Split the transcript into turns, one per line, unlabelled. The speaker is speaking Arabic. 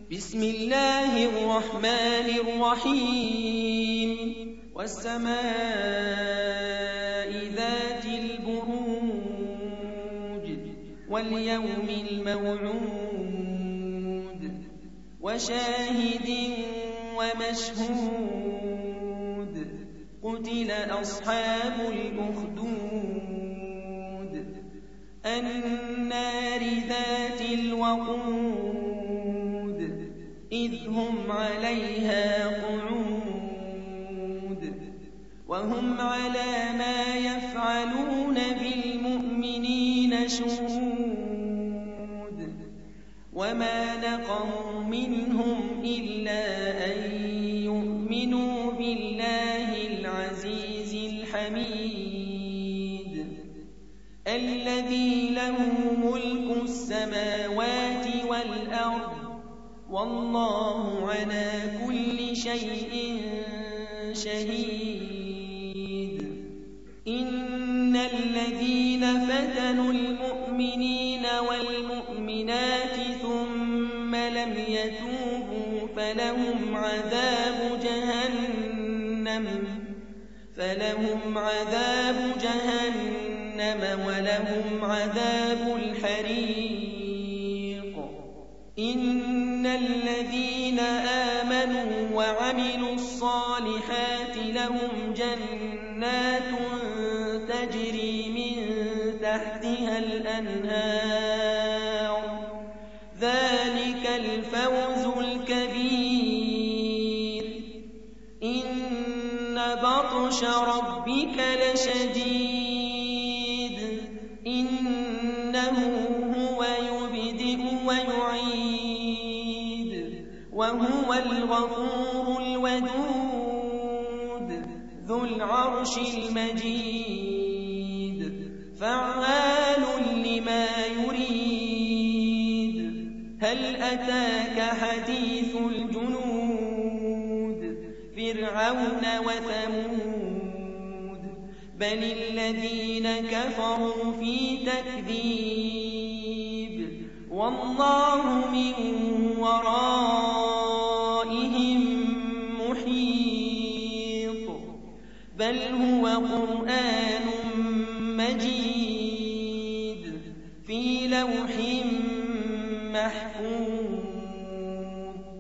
بسم الله الرحمن الرحيم والسماء ذات البروج واليوم الموعود وشاهد ومشهود قتل أصحاب الأخدود النار ذات الوقود إذ هم عليها قعود وهم على ما يفعلون بالمؤمنين شهود وما نقموا منهم إلا أن يؤمنوا بالله العزيز الحميد الذي له ملك السماوات والأرض والله على كل شيء شهيد إن الذين فتنوا المؤمنين والمؤمنات ثم لم يتوبوا فلهم عذاب جهنم ولهم عذاب الحريق إن الذين آمنوا وعملوا الصالحات لهم جنات تجري من تحتها الأنهار ذلك الفوز الكبير إن بطش ربك لشديد إنه هو يبدئ ويعيد وهو الغفور الودود ذو العرش المجيد فعال لما يريد هل أتاك حديث الجنود فرعون وثمود بل الذين كفروا في تكذيب والله من ورائهم محيط بل هو قرآن مجيد في لوح محفوظ